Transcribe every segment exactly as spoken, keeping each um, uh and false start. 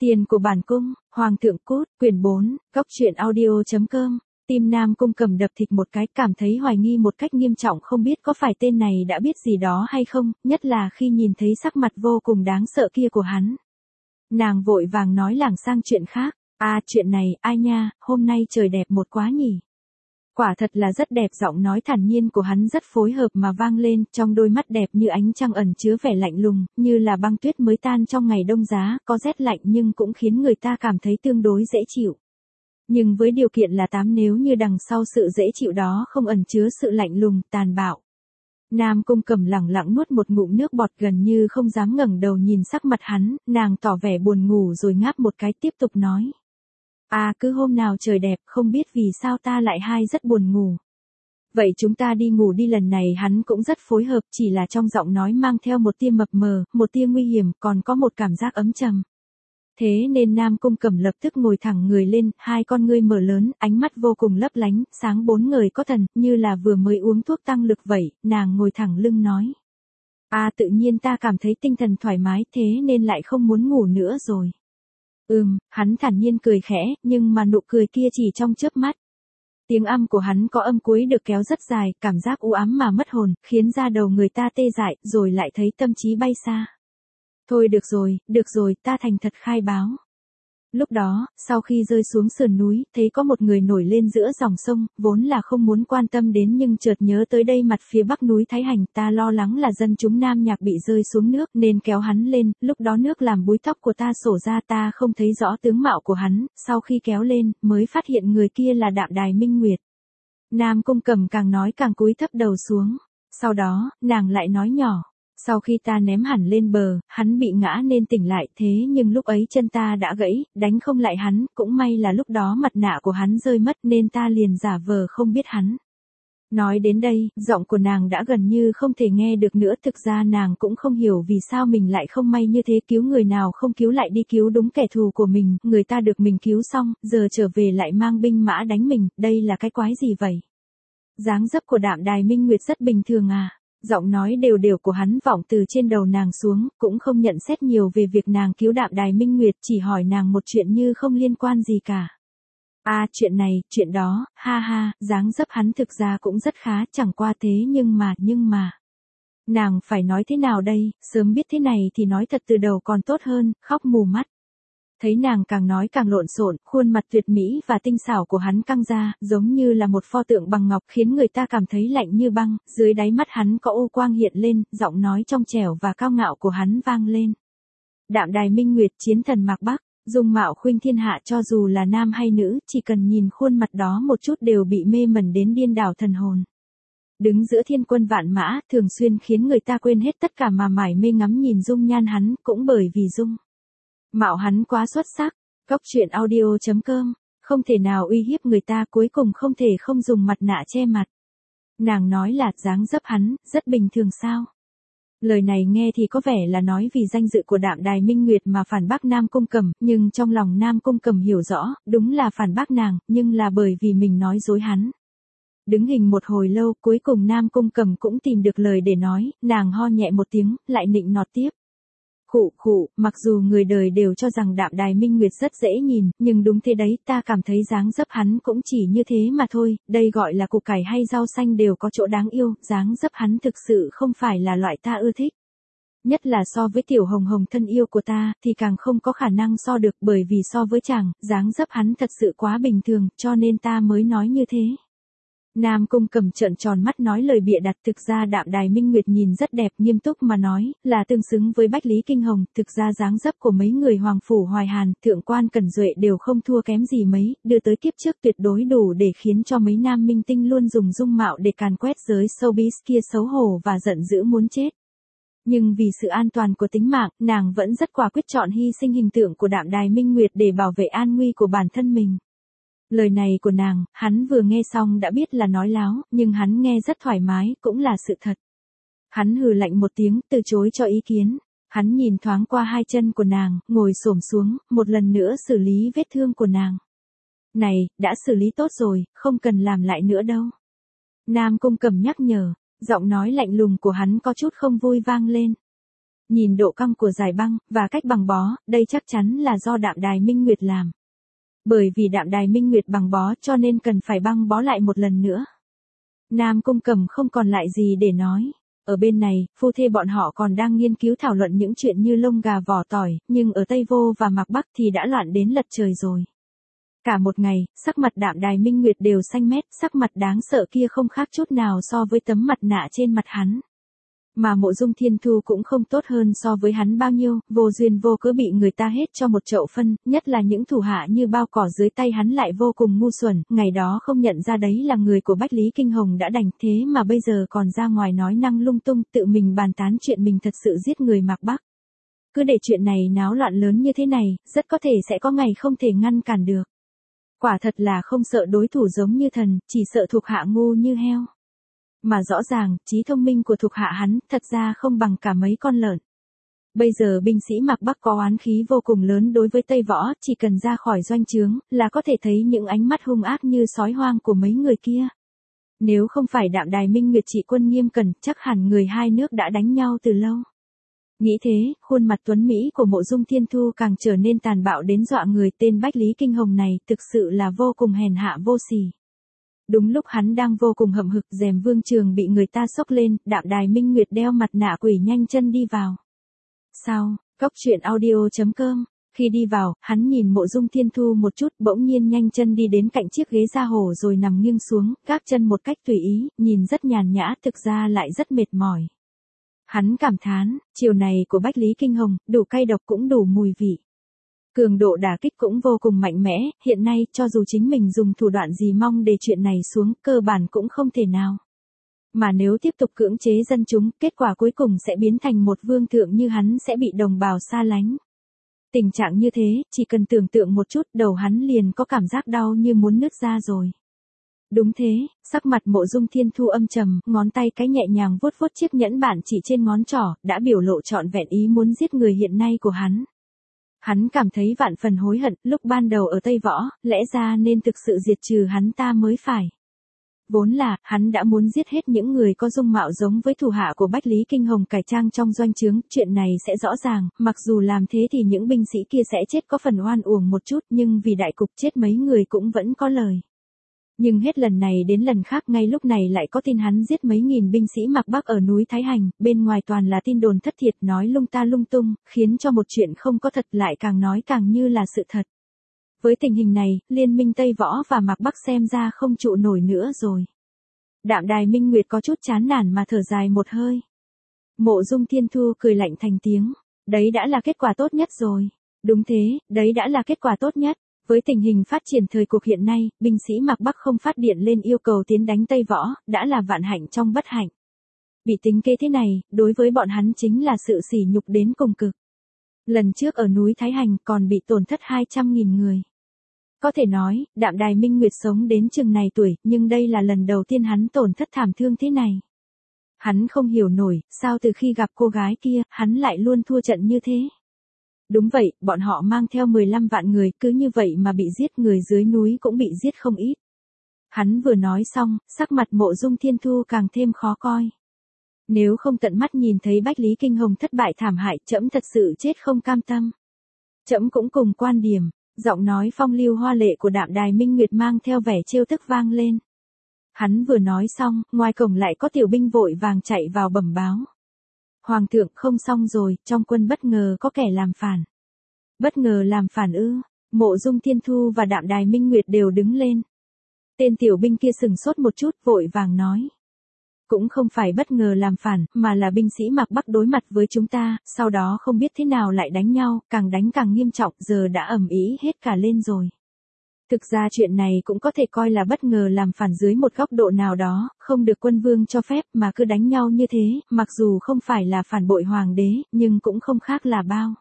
Tiền của bản cung, Hoàng thượng cút, quyển bốn, góc truyện audio.com. Tim Nam Cung cầm đập thịt một cái, cảm thấy hoài nghi một cách nghiêm trọng, không biết có phải tên này đã biết gì đó hay không, nhất là khi nhìn thấy sắc mặt vô cùng đáng sợ kia của hắn. Nàng vội vàng nói lảng sang chuyện khác. À, chuyện này, ai nha, hôm nay trời đẹp một quá nhỉ. Quả thật là rất đẹp, giọng nói thản nhiên của hắn rất phối hợp mà vang lên, trong đôi mắt đẹp như ánh trăng ẩn chứa vẻ lạnh lùng, như là băng tuyết mới tan trong ngày đông giá, có rét lạnh nhưng cũng khiến người ta cảm thấy tương đối dễ chịu. Nhưng với điều kiện là tám nếu như đằng sau sự dễ chịu đó không ẩn chứa sự lạnh lùng, tàn bạo. Nam Cung cầm lẳng lặng nuốt một ngụm nước bọt, gần như không dám ngẩng đầu nhìn sắc mặt hắn, nàng tỏ vẻ buồn ngủ rồi ngáp một cái tiếp tục nói. À, cứ hôm nào trời đẹp, không biết vì sao ta lại hai rất buồn ngủ. Vậy chúng ta đi ngủ đi. Lần này hắn cũng rất phối hợp, chỉ là trong giọng nói mang theo một tia mập mờ, một tia nguy hiểm, còn có một cảm giác ấm trầm. Thế nên Nam Cung cầm lập tức ngồi thẳng người lên, hai con ngươi mở lớn, ánh mắt vô cùng lấp lánh, sáng bốn người có thần, như là vừa mới uống thuốc tăng lực vậy, nàng ngồi thẳng lưng nói. À, tự nhiên ta cảm thấy tinh thần thoải mái, thế nên lại không muốn ngủ nữa rồi. Ừm, hắn thản nhiên cười khẽ, nhưng mà nụ cười kia chỉ trong chớp mắt. Tiếng âm của hắn có âm cuối được kéo rất dài, cảm giác u ám mà mất hồn, khiến da đầu người ta tê dại, rồi lại thấy tâm trí bay xa. Thôi được rồi, được rồi, ta thành thật khai báo. Lúc đó, sau khi rơi xuống sườn núi, thấy có một người nổi lên giữa dòng sông, vốn là không muốn quan tâm đến nhưng chợt nhớ tới đây mặt phía bắc núi Thái Hành, ta lo lắng là dân chúng Nam Nhạc bị rơi xuống nước nên kéo hắn lên, lúc đó nước làm búi tóc của ta sổ ra, ta không thấy rõ tướng mạo của hắn, sau khi kéo lên, mới phát hiện người kia là Đạm Đài Minh Nguyệt. Nam Cung cầm càng nói càng cúi thấp đầu xuống, sau đó, nàng lại nói nhỏ. Sau khi ta ném hẳn lên bờ, hắn bị ngã nên tỉnh lại, thế nhưng lúc ấy chân ta đã gãy, đánh không lại hắn, cũng may là lúc đó mặt nạ của hắn rơi mất nên ta liền giả vờ không biết hắn. Nói đến đây, giọng của nàng đã gần như không thể nghe được nữa, thực ra nàng cũng không hiểu vì sao mình lại không may như thế, cứu người nào không cứu lại đi cứu đúng kẻ thù của mình, người ta được mình cứu xong, giờ trở về lại mang binh mã đánh mình, đây là cái quái gì vậy? Dáng dấp của Đạm Đài Minh Nguyệt rất bình thường à? Giọng nói đều đều của hắn vọng từ trên đầu nàng xuống, cũng không nhận xét nhiều về việc nàng cứu Đạm Đài Minh Nguyệt, chỉ hỏi nàng một chuyện như không liên quan gì cả. À, chuyện này, chuyện đó, ha ha, dáng dấp hắn thực ra cũng rất khá, chẳng qua thế nhưng mà, nhưng mà. Nàng phải nói thế nào đây, sớm biết thế này thì nói thật từ đầu còn tốt hơn, khóc mù mắt. Thấy nàng càng nói càng lộn xộn, khuôn mặt tuyệt mỹ và tinh xảo của hắn căng ra, giống như là một pho tượng bằng ngọc, khiến người ta cảm thấy lạnh như băng, dưới đáy mắt hắn có u quang hiện lên, giọng nói trong trẻo và cao ngạo của hắn vang lên. Đạm Đài Minh Nguyệt, chiến thần mạc Bắc, dung mạo khuynh thiên hạ, cho dù là nam hay nữ, chỉ cần nhìn khuôn mặt đó một chút đều bị mê mẩn đến điên đảo thần hồn. Đứng giữa thiên quân vạn mã, thường xuyên khiến người ta quên hết tất cả mà mải mê ngắm nhìn dung nhan hắn, cũng bởi vì dung mạo hắn quá xuất sắc. Góc truyện audio.com, không thể nào uy hiếp người ta, cuối cùng không thể không dùng mặt nạ che mặt. Nàng nói là dáng dấp hắn, rất bình thường sao? Lời này nghe thì có vẻ là nói vì danh dự của Đạm Đài Minh Nguyệt mà phản bác Nam Cung cầm, nhưng trong lòng Nam Cung cầm hiểu rõ, đúng là phản bác nàng, nhưng là bởi vì mình nói dối hắn. Đứng hình một hồi lâu, cuối cùng Nam Cung cầm cũng tìm được lời để nói, nàng ho nhẹ một tiếng, lại nịnh nọt tiếp. Khụ khụ, mặc dù người đời đều cho rằng Đạm Đài Minh Nguyệt rất dễ nhìn, nhưng đúng thế đấy, ta cảm thấy dáng dấp hắn cũng chỉ như thế mà thôi, đây gọi là củ cải hay rau xanh đều có chỗ đáng yêu, dáng dấp hắn thực sự không phải là loại ta ưa thích. Nhất là so với Tiểu Hồng Hồng thân yêu của ta, thì càng không có khả năng so được, bởi vì so với chàng, dáng dấp hắn thật sự quá bình thường, cho nên ta mới nói như thế. Nam Cung cầm trợn tròn mắt nói lời bịa đặt, thực ra Đạm Đài Minh Nguyệt nhìn rất đẹp, nghiêm túc mà nói, là tương xứng với Bách Lý Kinh Hồng, thực ra dáng dấp của mấy người Hoàng Phủ Hoài Hàn, Thượng Quan Cẩn Duệ đều không thua kém gì mấy, đưa tới kiếp trước tuyệt đối đủ để khiến cho mấy nam minh tinh luôn dùng dung mạo để càn quét giới showbiz kia xấu hổ và giận dữ muốn chết. Nhưng vì sự an toàn của tính mạng, nàng vẫn rất quả quyết chọn hy sinh hình tượng của Đạm Đài Minh Nguyệt để bảo vệ an nguy của bản thân mình. Lời này của nàng, hắn vừa nghe xong đã biết là nói láo, nhưng hắn nghe rất thoải mái, cũng là sự thật. Hắn hừ lạnh một tiếng, từ chối cho ý kiến. Hắn nhìn thoáng qua hai chân của nàng, ngồi xổm xuống, một lần nữa xử lý vết thương của nàng. Này, đã xử lý tốt rồi, không cần làm lại nữa đâu. Nam Cung cầm nhắc nhở, giọng nói lạnh lùng của hắn có chút không vui vang lên. Nhìn độ căng của giải băng, và cách bằng bó, đây chắc chắn là do Đạm Đài Minh Nguyệt làm. Bởi vì Đạm Đài Minh Nguyệt bằng bó cho nên cần phải băng bó lại một lần nữa. Nam Cung Cẩm không còn lại gì để nói. Ở bên này, phu thê bọn họ còn đang nghiên cứu thảo luận những chuyện như lông gà vỏ tỏi, nhưng ở Tây Vô và Mạc Bắc thì đã loạn đến lật trời rồi. Cả một ngày, sắc mặt Đạm Đài Minh Nguyệt đều xanh mét, sắc mặt đáng sợ kia không khác chút nào so với tấm mặt nạ trên mặt hắn. Mà Mộ Dung Thiên Thu cũng không tốt hơn so với hắn bao nhiêu, vô duyên vô cớ bị người ta hết cho một chậu phân, nhất là những thủ hạ như bao cỏ dưới tay hắn lại vô cùng ngu xuẩn, ngày đó không nhận ra đấy là người của Bách Lý Kinh Hồng đã đành, thế mà bây giờ còn ra ngoài nói năng lung tung, tự mình bàn tán chuyện mình thật sự giết người Mạc Bắc. Cứ để chuyện này náo loạn lớn như thế này, rất có thể sẽ có ngày không thể ngăn cản được. Quả thật là không sợ đối thủ giống như thần, chỉ sợ thuộc hạ ngu như heo. Mà rõ ràng, trí thông minh của thuộc hạ hắn, thật ra không bằng cả mấy con lợn. Bây giờ binh sĩ Mạc Bắc có oán khí vô cùng lớn đối với Tây Võ, chỉ cần ra khỏi doanh trướng, là có thể thấy những ánh mắt hung ác như sói hoang của mấy người kia. Nếu không phải Đạm Đài Minh Nguyệt trị quân nghiêm cẩn, chắc hẳn người hai nước đã đánh nhau từ lâu. Nghĩ thế, khuôn mặt tuấn Mỹ của Mộ Dung Thiên Thu càng trở nên tàn bạo đến dọa người, tên Bách Lý Kinh Hồng này thực sự là vô cùng hèn hạ vô sỉ. Đúng lúc hắn đang vô cùng hậm hực, rèm vương trường bị người ta xốc lên, Đạm Đài Minh Nguyệt đeo mặt nạ quỷ nhanh chân đi vào. Sao, Cốc Truyện Audio chấm com. Khi đi vào, hắn nhìn Mộ Dung Thiên Thu một chút, bỗng nhiên nhanh chân đi đến cạnh chiếc ghế da hổ rồi nằm nghiêng xuống, gác chân một cách tùy ý, nhìn rất nhàn nhã, thực ra lại rất mệt mỏi. Hắn cảm thán, chiều này của Bách Lý Kinh Hồng, đủ cay độc cũng đủ mùi vị. Cường độ đả kích cũng vô cùng mạnh mẽ, hiện nay cho dù chính mình dùng thủ đoạn gì mong để chuyện này xuống, cơ bản cũng không thể nào. Mà nếu tiếp tục cưỡng chế dân chúng, kết quả cuối cùng sẽ biến thành một vương thượng như hắn sẽ bị đồng bào xa lánh. Tình trạng như thế, chỉ cần tưởng tượng một chút, đầu hắn liền có cảm giác đau như muốn nứt ra rồi. Đúng thế, sắc mặt Mộ Dung Thiên Thu âm trầm, ngón tay cái nhẹ nhàng vuốt vuốt chiếc nhẫn bản chỉ trên ngón trỏ, đã biểu lộ trọn vẹn ý muốn giết người hiện nay của hắn. Hắn cảm thấy vạn phần hối hận, lúc ban đầu ở Tây Võ, lẽ ra nên thực sự diệt trừ hắn ta mới phải. Vốn là, hắn đã muốn giết hết những người có dung mạo giống với thủ hạ của Bách Lý Kinh Hồng cải trang trong doanh trướng, chuyện này sẽ rõ ràng, mặc dù làm thế thì những binh sĩ kia sẽ chết có phần oan uổng một chút, nhưng vì đại cục chết mấy người cũng vẫn có lời. Nhưng hết lần này đến lần khác, ngay lúc này lại có tin hắn giết mấy nghìn binh sĩ Mạc Bắc ở núi Thái Hành, bên ngoài toàn là tin đồn thất thiệt nói lung ta lung tung, khiến cho một chuyện không có thật lại càng nói càng như là sự thật. Với tình hình này, liên minh Tây Võ và Mạc Bắc xem ra không trụ nổi nữa rồi. Đạm Đài Minh Nguyệt có chút chán nản mà thở dài một hơi. Mộ Dung Thiên Thu cười lạnh thành tiếng, đấy đã là kết quả tốt nhất rồi. Đúng thế, đấy đã là kết quả tốt nhất. Với tình hình phát triển thời cuộc hiện nay, binh sĩ Mạc Bắc không phát điện lên yêu cầu tiến đánh Tây Võ, đã là vạn hạnh trong bất hạnh. Bị tính kế thế này, đối với bọn hắn chính là sự sỉ nhục đến cùng cực. Lần trước ở núi Thái Hành còn bị tổn thất hai trăm nghìn người. Có thể nói, Đạm Đài Minh Nguyệt sống đến chừng này tuổi, nhưng đây là lần đầu tiên hắn tổn thất thảm thương thế này. Hắn không hiểu nổi, sao từ khi gặp cô gái kia, hắn lại luôn thua trận như thế. Đúng vậy, bọn họ mang theo mười lăm vạn người, cứ như vậy mà bị giết, người dưới núi cũng bị giết không ít. Hắn vừa nói xong, sắc mặt Mộ Dung Thiên Thu càng thêm khó coi. Nếu không tận mắt nhìn thấy Bách Lý Kinh Hồng thất bại thảm hại, trẫm thật sự chết không cam tâm. Trẫm cũng cùng quan điểm, giọng nói phong lưu hoa lệ của Đạm Đài Minh Nguyệt mang theo vẻ trêu tức vang lên. Hắn vừa nói xong, ngoài cổng lại có tiểu binh vội vàng chạy vào bẩm báo. Hoàng thượng, không xong rồi, trong quân bất ngờ có kẻ làm phản. Bất ngờ làm phản ư? Mộ Dung Thiên Thu và Đạm Đài Minh Nguyệt đều đứng lên. Tên tiểu binh kia sừng sốt một chút, vội vàng nói. Cũng không phải bất ngờ làm phản, mà là binh sĩ Mạc Bắc đối mặt với chúng ta, sau đó không biết thế nào lại đánh nhau, càng đánh càng nghiêm trọng, giờ đã ầm ĩ hết cả lên rồi. Thực ra chuyện này cũng có thể coi là bất ngờ làm phản dưới một góc độ nào đó, không được quân vương cho phép mà cứ đánh nhau như thế, mặc dù không phải là phản bội hoàng đế, nhưng cũng không khác là bao.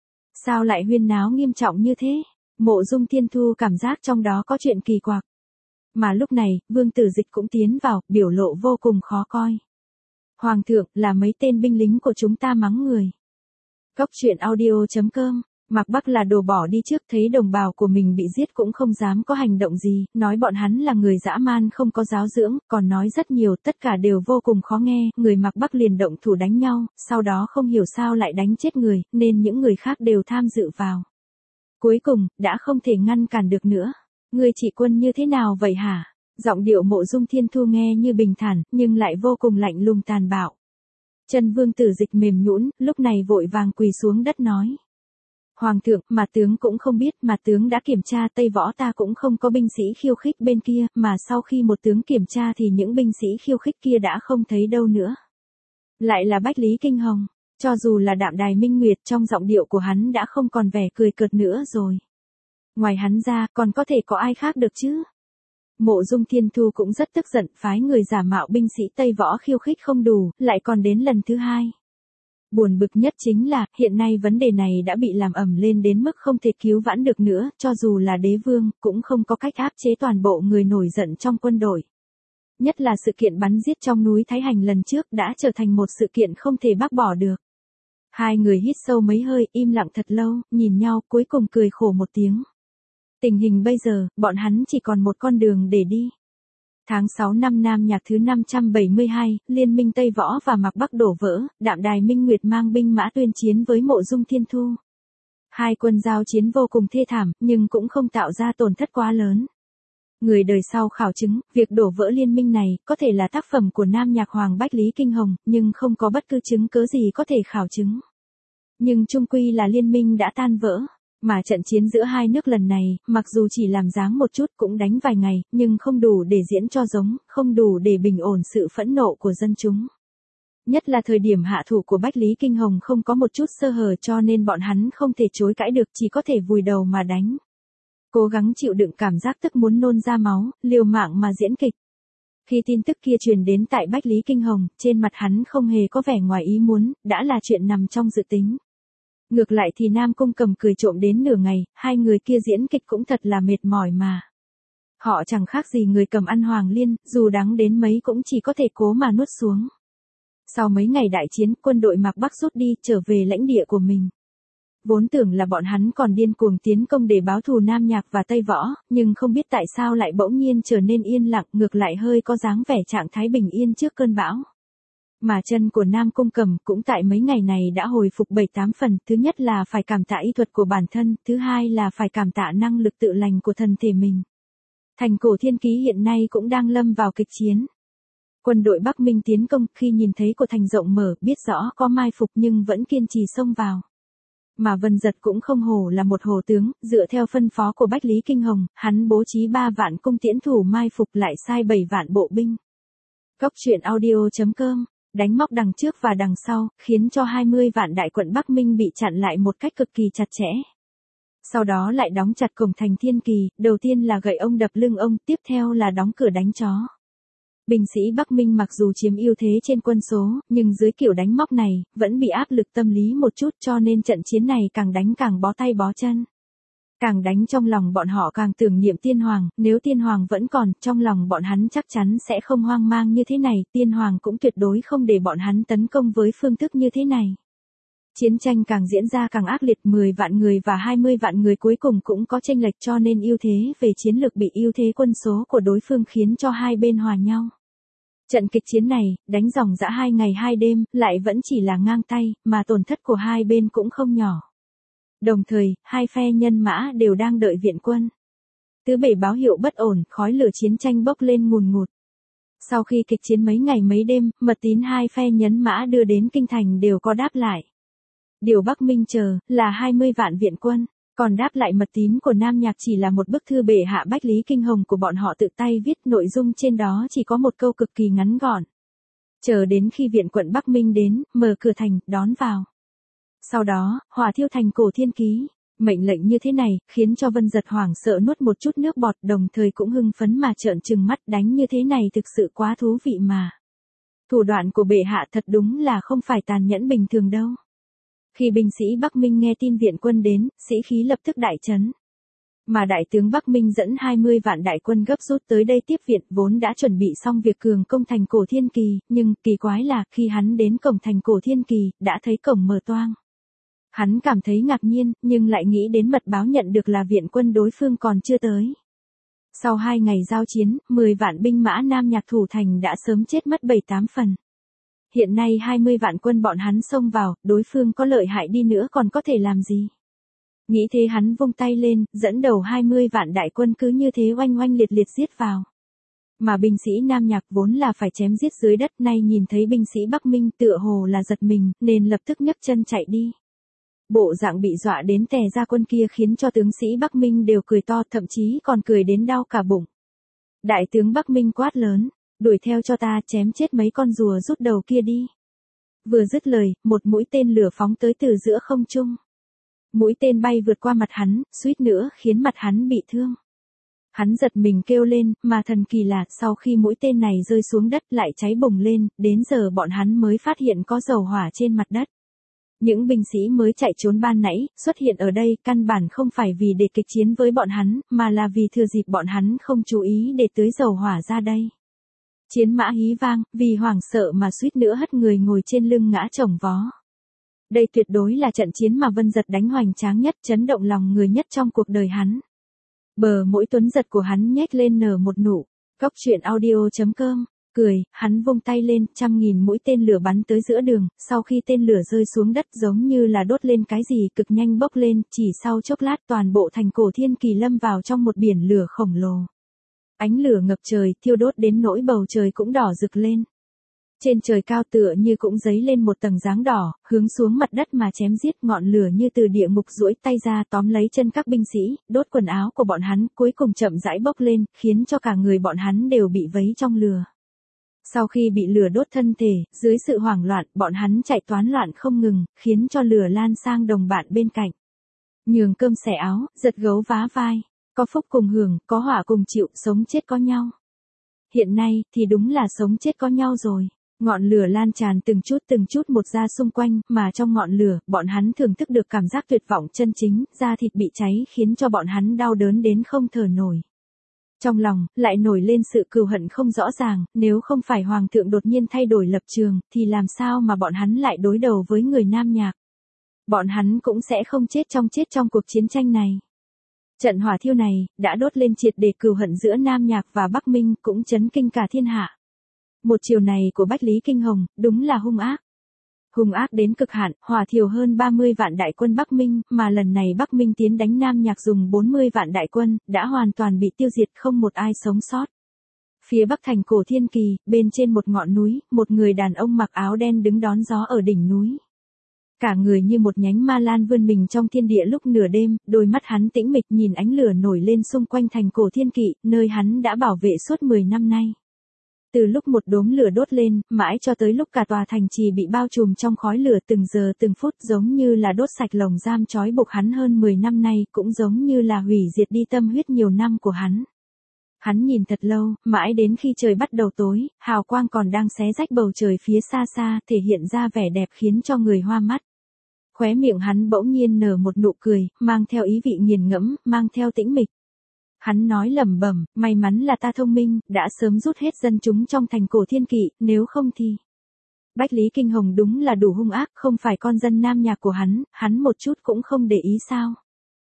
Sao lại huyên náo nghiêm trọng như thế? Mộ Dung Thiên Thu cảm giác trong đó có chuyện kỳ quặc. Mà lúc này, Vương Tử Dịch cũng tiến vào, biểu lộ vô cùng khó coi. Hoàng thượng, là mấy tên binh lính của chúng ta mắng người. Cốc Truyện Audio chấm com Mạc Bắc là đồ bỏ đi trước, thấy đồng bào của mình bị giết cũng không dám có hành động gì, nói bọn hắn là người dã man không có giáo dưỡng, còn nói rất nhiều, tất cả đều vô cùng khó nghe, người Mạc Bắc liền động thủ đánh nhau, sau đó không hiểu sao lại đánh chết người, nên những người khác đều tham dự vào. Cuối cùng, đã không thể ngăn cản được nữa. Người trị quân như thế nào vậy hả? Giọng điệu Mộ Dung Thiên Thu nghe như bình thản, nhưng lại vô cùng lạnh lùng tàn bạo. Chân Vương Tử Dịch mềm nhũn, lúc này vội vàng quỳ xuống đất nói. Hoàng thượng, mà tướng cũng không biết, mà tướng đã kiểm tra Tây Võ ta cũng không có binh sĩ khiêu khích bên kia, mà sau khi một tướng kiểm tra thì những binh sĩ khiêu khích kia đã không thấy đâu nữa. Lại là Bách Lý Kinh Hồng, cho dù là Đạm Đài Minh Nguyệt trong giọng điệu của hắn đã không còn vẻ cười cợt nữa rồi. Ngoài hắn ra, còn có thể có ai khác được chứ? Mộ Dung Thiên Thu cũng rất tức giận, phái người giả mạo binh sĩ Tây Võ khiêu khích không đủ, lại còn đến lần thứ hai. Buồn bực nhất chính là, hiện nay vấn đề này đã bị làm ầm lên đến mức không thể cứu vãn được nữa, cho dù là đế vương, cũng không có cách áp chế toàn bộ người nổi giận trong quân đội. Nhất là sự kiện bắn giết trong núi Thái Hành lần trước đã trở thành một sự kiện không thể bác bỏ được. Hai người hít sâu mấy hơi, im lặng thật lâu, nhìn nhau, cuối cùng cười khổ một tiếng. Tình hình bây giờ, bọn hắn chỉ còn một con đường để đi. Tháng sáu năm Nam Nhạc thứ năm trăm bảy mươi hai, Liên minh Tây Võ và Mạc Bắc đổ vỡ, Đạm Đài Minh Nguyệt mang binh mã tuyên chiến với Mộ Dung Thiên Thu. Hai quân giao chiến vô cùng thê thảm, nhưng cũng không tạo ra tổn thất quá lớn. Người đời sau khảo chứng, việc đổ vỡ liên minh này, có thể là tác phẩm của Nam Nhạc Hoàng Bách Lý Kinh Hồng, nhưng không có bất cứ chứng cứ gì có thể khảo chứng. Nhưng chung quy là liên minh đã tan vỡ. Mà trận chiến giữa hai nước lần này, mặc dù chỉ làm dáng một chút cũng đánh vài ngày, nhưng không đủ để diễn cho giống, không đủ để bình ổn sự phẫn nộ của dân chúng. Nhất là thời điểm hạ thủ của Bách Lý Kinh Hồng không có một chút sơ hở cho nên bọn hắn không thể chối cãi được, chỉ có thể vùi đầu mà đánh. Cố gắng chịu đựng cảm giác tức muốn nôn ra máu, liều mạng mà diễn kịch. Khi tin tức kia truyền đến tại Bách Lý Kinh Hồng, trên mặt hắn không hề có vẻ ngoài ý muốn, đã là chuyện nằm trong dự tính. Ngược lại thì Nam Cung Cầm cười trộm đến nửa ngày, hai người kia diễn kịch cũng thật là mệt mỏi mà. Họ chẳng khác gì người cầm ăn hoàng liên, dù đắng đến mấy cũng chỉ có thể cố mà nuốt xuống. Sau mấy ngày đại chiến, quân đội Mạc Bắc rút đi, trở về lãnh địa của mình. Vốn tưởng là bọn hắn còn điên cuồng tiến công để báo thù Nam Nhạc và Tây Võ, nhưng không biết tại sao lại bỗng nhiên trở nên yên lặng, ngược lại hơi có dáng vẻ trạng thái bình yên trước cơn bão. Mà chân của Nam Cung Cầm cũng tại mấy ngày này đã hồi phục bảy tám phần, thứ nhất là phải cảm tạ y thuật của bản thân, thứ hai là phải cảm tạ năng lực tự lành của thân thể mình. Thành Cổ Thiên Ký hiện nay cũng đang lâm vào kịch chiến. Quân đội Bắc Minh tiến công, khi nhìn thấy cổ thành rộng mở, biết rõ có mai phục nhưng vẫn kiên trì xông vào. Mà Vân Giật cũng không hổ là một hổ tướng, dựa theo phân phó của Bách Lý Kinh Hồng, hắn bố trí ba vạn cung tiễn thủ mai phục lại sai bảy vạn bộ binh. Góc truyện audio chấm com đánh móc đằng trước và đằng sau, khiến cho hai mươi vạn đại quận Bắc Minh bị chặn lại một cách cực kỳ chặt chẽ. Sau đó lại đóng chặt cổng thành Thiên Kỳ, đầu tiên là gậy ông đập lưng ông, tiếp theo là đóng cửa đánh chó. Binh sĩ Bắc Minh mặc dù chiếm ưu thế trên quân số, nhưng dưới kiểu đánh móc này, vẫn bị áp lực tâm lý một chút cho nên trận chiến này càng đánh càng bó tay bó chân. Càng đánh trong lòng bọn họ càng tưởng niệm Tiên Hoàng, nếu Tiên Hoàng vẫn còn, trong lòng bọn hắn chắc chắn sẽ không hoang mang như thế này, Tiên Hoàng cũng tuyệt đối không để bọn hắn tấn công với phương thức như thế này. Chiến tranh càng diễn ra càng ác liệt, mười vạn người và hai mươi vạn người cuối cùng cũng có chênh lệch cho nên ưu thế về chiến lược bị ưu thế quân số của đối phương khiến cho hai bên hòa nhau. Trận kịch chiến này, đánh dòng dã hai ngày hai đêm, lại vẫn chỉ là ngang tay, mà tổn thất của hai bên cũng không nhỏ. Đồng thời, hai phe nhân mã đều đang đợi viện quân. Tứ bể báo hiệu bất ổn, khói lửa chiến tranh bốc lên ngùn ngụt. Sau khi kịch chiến mấy ngày mấy đêm, mật tín hai phe nhân mã đưa đến kinh thành đều có đáp lại. Điều Bắc Minh chờ, là hai mươi vạn viện quân, còn đáp lại mật tín của Nam Nhạc chỉ là một bức thư bệ hạ Bách Lý Kinh Hồng của bọn họ tự tay viết, nội dung trên đó chỉ có một câu cực kỳ ngắn gọn. Chờ đến khi viện quận Bắc Minh đến, mở cửa thành, đón vào. Sau đó, hỏa thiêu Thành Cổ Thiên Ký. Mệnh lệnh như thế này, khiến cho Vân Giật hoảng sợ nuốt một chút nước bọt, đồng thời cũng hưng phấn mà trợn trừng mắt, đánh như thế này thực sự quá thú vị mà. Thủ đoạn của bệ hạ thật đúng là không phải tàn nhẫn bình thường đâu. Khi binh sĩ Bắc Minh nghe tin viện quân đến, sĩ khí lập tức đại chấn. Mà đại tướng Bắc Minh dẫn hai mươi vạn đại quân gấp rút tới đây tiếp viện, vốn đã chuẩn bị xong việc cường công Thành Cổ Thiên Kỳ, nhưng kỳ quái là khi hắn đến cổng Thành Cổ Thiên Kỳ, đã thấy cổng mở toang. Hắn cảm thấy ngạc nhiên, nhưng lại nghĩ đến mật báo nhận được là viện quân đối phương còn chưa tới. Sau hai ngày giao chiến, mười vạn binh mã Nam Nhạc thủ thành đã sớm chết mất bảy tám phần. Hiện nay hai mươi vạn quân bọn hắn xông vào, đối phương có lợi hại đi nữa còn có thể làm gì? Nghĩ thế hắn vung tay lên, dẫn đầu hai mươi vạn đại quân cứ như thế oanh oanh liệt liệt giết vào. Mà binh sĩ Nam Nhạc vốn là phải chém giết dưới đất, nay nhìn thấy binh sĩ Bắc Minh tựa hồ là giật mình, nên lập tức nhấc chân chạy đi. Bộ dạng bị dọa đến tè ra quân kia khiến cho tướng sĩ Bắc Minh đều cười to, thậm chí còn cười đến đau cả bụng. Đại tướng Bắc Minh quát lớn, đuổi theo cho ta, chém chết mấy con rùa rút đầu kia đi. Vừa dứt lời, một mũi tên lửa phóng tới từ giữa không trung. Mũi tên bay vượt qua mặt hắn, suýt nữa khiến mặt hắn bị thương. Hắn giật mình kêu lên, mà thần kỳ là sau khi mũi tên này rơi xuống đất lại cháy bùng lên, đến giờ bọn hắn mới phát hiện có dầu hỏa trên mặt đất. Những binh sĩ mới chạy trốn ban nãy, xuất hiện ở đây căn bản không phải vì để kịch chiến với bọn hắn, mà là vì thừa dịp bọn hắn không chú ý để tưới dầu hỏa ra đây. Chiến mã hí vang, vì hoảng sợ mà suýt nữa hất người ngồi trên lưng ngã chồng vó. Đây tuyệt đối là trận chiến mà Vân Giật đánh hoành tráng nhất, chấn động lòng người nhất trong cuộc đời hắn. Bờ mỗi tuấn giật của hắn nhếch lên nở một nụ. Cóc truyện audio chấm com, cười, hắn vung tay lên, trăm nghìn mũi tên lửa bắn tới giữa đường, sau khi tên lửa rơi xuống đất giống như là đốt lên cái gì cực nhanh bốc lên, chỉ sau chốc lát toàn bộ thành cổ Thiên Kỳ lâm vào trong một biển lửa khổng lồ. Ánh lửa ngập trời, thiêu đốt đến nỗi bầu trời cũng đỏ rực lên. Trên trời cao tựa như cũng dấy lên một tầng dáng đỏ, hướng xuống mặt đất mà chém giết, ngọn lửa như từ địa ngục duỗi tay ra tóm lấy chân các binh sĩ, đốt quần áo của bọn hắn, cuối cùng chậm rãi bốc lên, khiến cho cả người bọn hắn đều bị vấy trong lửa. Sau khi bị lửa đốt thân thể, dưới sự hoảng loạn, bọn hắn chạy toán loạn không ngừng, khiến cho lửa lan sang đồng bạn bên cạnh. Nhường cơm xẻ áo, giật gấu vá vai, có phúc cùng hưởng, có họa cùng chịu, sống chết có nhau. Hiện nay, thì đúng là sống chết có nhau rồi. Ngọn lửa lan tràn từng chút từng chút một ra xung quanh, mà trong ngọn lửa, bọn hắn thưởng thức được cảm giác tuyệt vọng chân chính, da thịt bị cháy khiến cho bọn hắn đau đớn đến không thở nổi. Trong lòng, lại nổi lên sự cừu hận không rõ ràng, nếu không phải Hoàng thượng đột nhiên thay đổi lập trường, thì làm sao mà bọn hắn lại đối đầu với người Nam Nhạc. Bọn hắn cũng sẽ không chết trong chết trong cuộc chiến tranh này. Trận hỏa thiêu này, đã đốt lên triệt để cừu hận giữa Nam Nhạc và Bắc Minh, cũng chấn kinh cả thiên hạ. Một chiều này của Bách Lý Kinh Hồng, đúng là hung ác. Hung ác đến cực hạn, hỏa thiêu hơn ba mươi vạn đại quân Bắc Minh, mà lần này Bắc Minh tiến đánh Nam Nhạc dùng bốn mươi vạn đại quân, đã hoàn toàn bị tiêu diệt không một ai sống sót. Phía bắc thành cổ Thiên Kỳ, bên trên một ngọn núi, một người đàn ông mặc áo đen đứng đón gió ở đỉnh núi. Cả người như một nhánh ma lan vươn mình trong thiên địa lúc nửa đêm, đôi mắt hắn tĩnh mịch nhìn ánh lửa nổi lên xung quanh thành cổ Thiên Kỵ, nơi hắn đã bảo vệ suốt mười năm nay. Từ lúc một đốm lửa đốt lên, mãi cho tới lúc cả tòa thành trì bị bao trùm trong khói lửa từng giờ từng phút giống như là đốt sạch lồng giam trói buộc hắn hơn mười năm nay, cũng giống như là hủy diệt đi tâm huyết nhiều năm của hắn. Hắn nhìn thật lâu, mãi đến khi trời bắt đầu tối, hào quang còn đang xé rách bầu trời phía xa xa, thể hiện ra vẻ đẹp khiến cho người hoa mắt. Khóe miệng hắn bỗng nhiên nở một nụ cười, mang theo ý vị nghiền ngẫm, mang theo tĩnh mịch. Hắn nói lẩm bẩm, may mắn là ta thông minh, đã sớm rút hết dân chúng trong thành cổ Thiên Kỵ, nếu không thì... Bách Lý Kinh Hồng đúng là đủ hung ác, không phải con dân Nam Nhạc của hắn, hắn một chút cũng không để ý sao.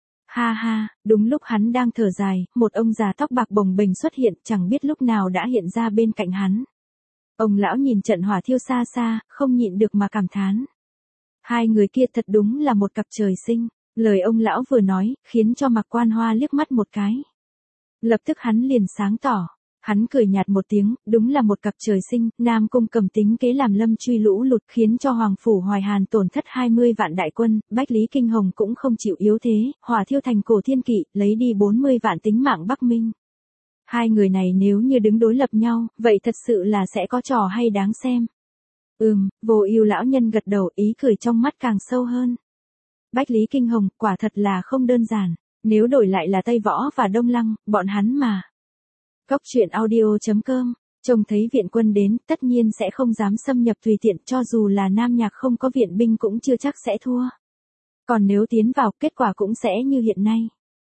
Ha ha, đúng lúc hắn đang thở dài, một ông già tóc bạc bồng bềnh xuất hiện, chẳng biết lúc nào đã hiện ra bên cạnh hắn. Ông lão nhìn trận hỏa thiêu xa xa, không nhịn được mà cảm thán. Hai người kia thật đúng là một cặp trời sinh, lời ông lão vừa nói, khiến cho Mạc Quan Hoa liếc mắt một cái. Lập tức hắn liền sáng tỏ, hắn cười nhạt một tiếng, đúng là một cặp trời sinh, Nam Cung cầm tính kế làm lâm truy lũ lụt khiến cho Hoàng Phủ Hoài Hàn tổn thất hai mươi vạn đại quân, Bách Lý Kinh Hồng cũng không chịu yếu thế, hỏa thiêu thành cổ Thiên Kỵ, lấy đi bốn mươi vạn tính mạng Bắc Minh. Hai người này nếu như đứng đối lập nhau, vậy thật sự là sẽ có trò hay đáng xem. Ừm, Vô Ưu lão nhân gật đầu, ý cười trong mắt càng sâu hơn. Bách Lý Kinh Hồng, quả thật là không đơn giản. Nếu đổi lại là Tây Võ và Đông Lăng, bọn hắn mà. Cóc truyện audio chấm com, trông thấy viện quân đến, tất nhiên sẽ không dám xâm nhập tùy tiện, cho dù là Nam Nhạc không có viện binh cũng chưa chắc sẽ thua. Còn nếu tiến vào, kết quả cũng sẽ như hiện nay.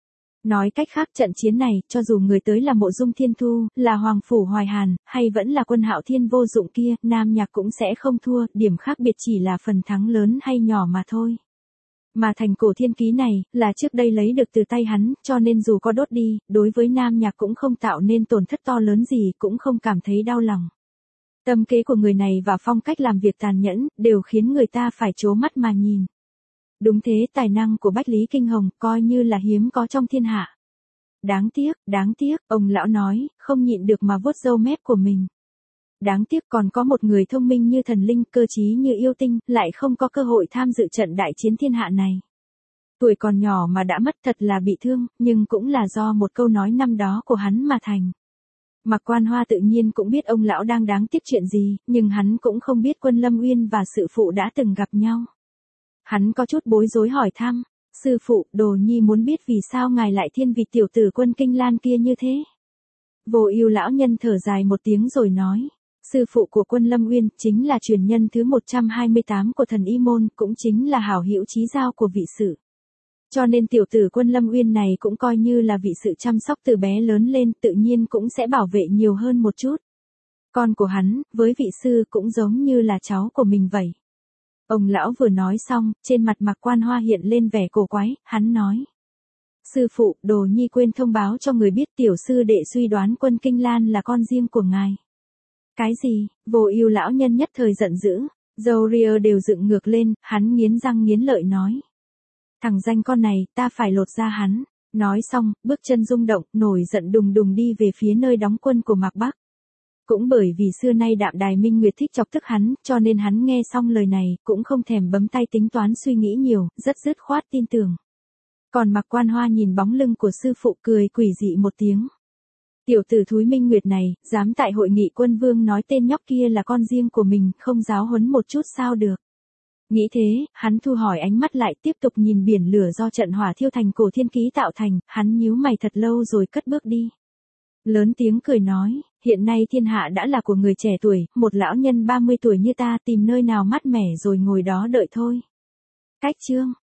Nói cách khác, trận chiến này, cho dù người tới là Mộ Dung Thiên Thu, là Hoàng Phủ Hoài Hàn, hay vẫn là Quân Hạo Thiên vô dụng kia, Nam Nhạc cũng sẽ không thua, điểm khác biệt chỉ là phần thắng lớn hay nhỏ mà thôi. Mà thành cổ thiên ký này, là trước đây lấy được từ tay hắn, cho nên dù có đốt đi, đối với Nam Nhạc cũng không tạo nên tổn thất to lớn gì, cũng không cảm thấy đau lòng. Tâm kế của người này và phong cách làm việc tàn nhẫn, đều khiến người ta phải trố mắt mà nhìn. Đúng thế, tài năng của Bách Lý Kinh Hồng, coi như là hiếm có trong thiên hạ. Đáng tiếc, đáng tiếc, ông lão nói, không nhịn được mà vuốt râu mép của mình. Đáng tiếc còn có một người thông minh như thần linh, cơ trí như yêu tinh, lại không có cơ hội tham dự trận đại chiến thiên hạ này. Tuổi còn nhỏ mà đã mất thật là bị thương, nhưng cũng là do một câu nói năm đó của hắn mà thành. Mạc Quan Hoa tự nhiên cũng biết ông lão đang đáng tiếc chuyện gì, nhưng hắn cũng không biết Quân Lâm Uyên và sư phụ đã từng gặp nhau. Hắn có chút bối rối hỏi thăm, sư phụ, Đồ Nhi muốn biết vì sao ngài lại thiên vị tiểu tử Quân Kinh Lan kia như thế. Vô Ưu lão nhân thở dài một tiếng rồi nói, sư phụ của Quân Lâm Uyên chính là truyền nhân thứ một trăm hai mươi tám của thần Y Môn, cũng chính là hảo hữu chí giao của vị sự. Cho nên tiểu tử Quân Lâm Uyên này cũng coi như là vị sự chăm sóc từ bé lớn lên, tự nhiên cũng sẽ bảo vệ nhiều hơn một chút. Con của hắn, với vị sư cũng giống như là cháu của mình vậy. Ông lão vừa nói xong, trên mặt Mạc Quan Hoa hiện lên vẻ cổ quái, hắn nói. Sư phụ, Đồ Nhi quên thông báo cho người biết tiểu sư đệ suy đoán Quân Kinh Lan là con riêng của ngài. Cái gì? Vô Ưu lão nhân nhất thời giận dữ, râu ria đều dựng ngược lên, hắn nghiến răng nghiến lợi nói. Thằng danh con này, ta phải lột ra hắn. Nói xong, bước chân rung động, nổi giận đùng đùng đi về phía nơi đóng quân của Mạc Bắc. Cũng bởi vì xưa nay Đạm Đài Minh Nguyệt thích chọc tức hắn, cho nên hắn nghe xong lời này, cũng không thèm bấm tay tính toán suy nghĩ nhiều, rất dứt khoát tin tưởng. Còn Mạc Quan Hoa nhìn bóng lưng của sư phụ cười quỷ dị một tiếng. Tiểu tử thúi Minh Nguyệt này, dám tại hội nghị quân vương nói tên nhóc kia là con riêng của mình, không giáo huấn một chút sao được. Nghĩ thế, hắn thu hỏi ánh mắt lại tiếp tục nhìn biển lửa do trận hỏa thiêu thành cổ thiên ký tạo thành, hắn nhíu mày thật lâu rồi cất bước đi. Lớn tiếng cười nói, hiện nay thiên hạ đã là của người trẻ tuổi, một lão nhân ba mươi tuổi như ta tìm nơi nào mát mẻ rồi ngồi đó đợi thôi. Cách chương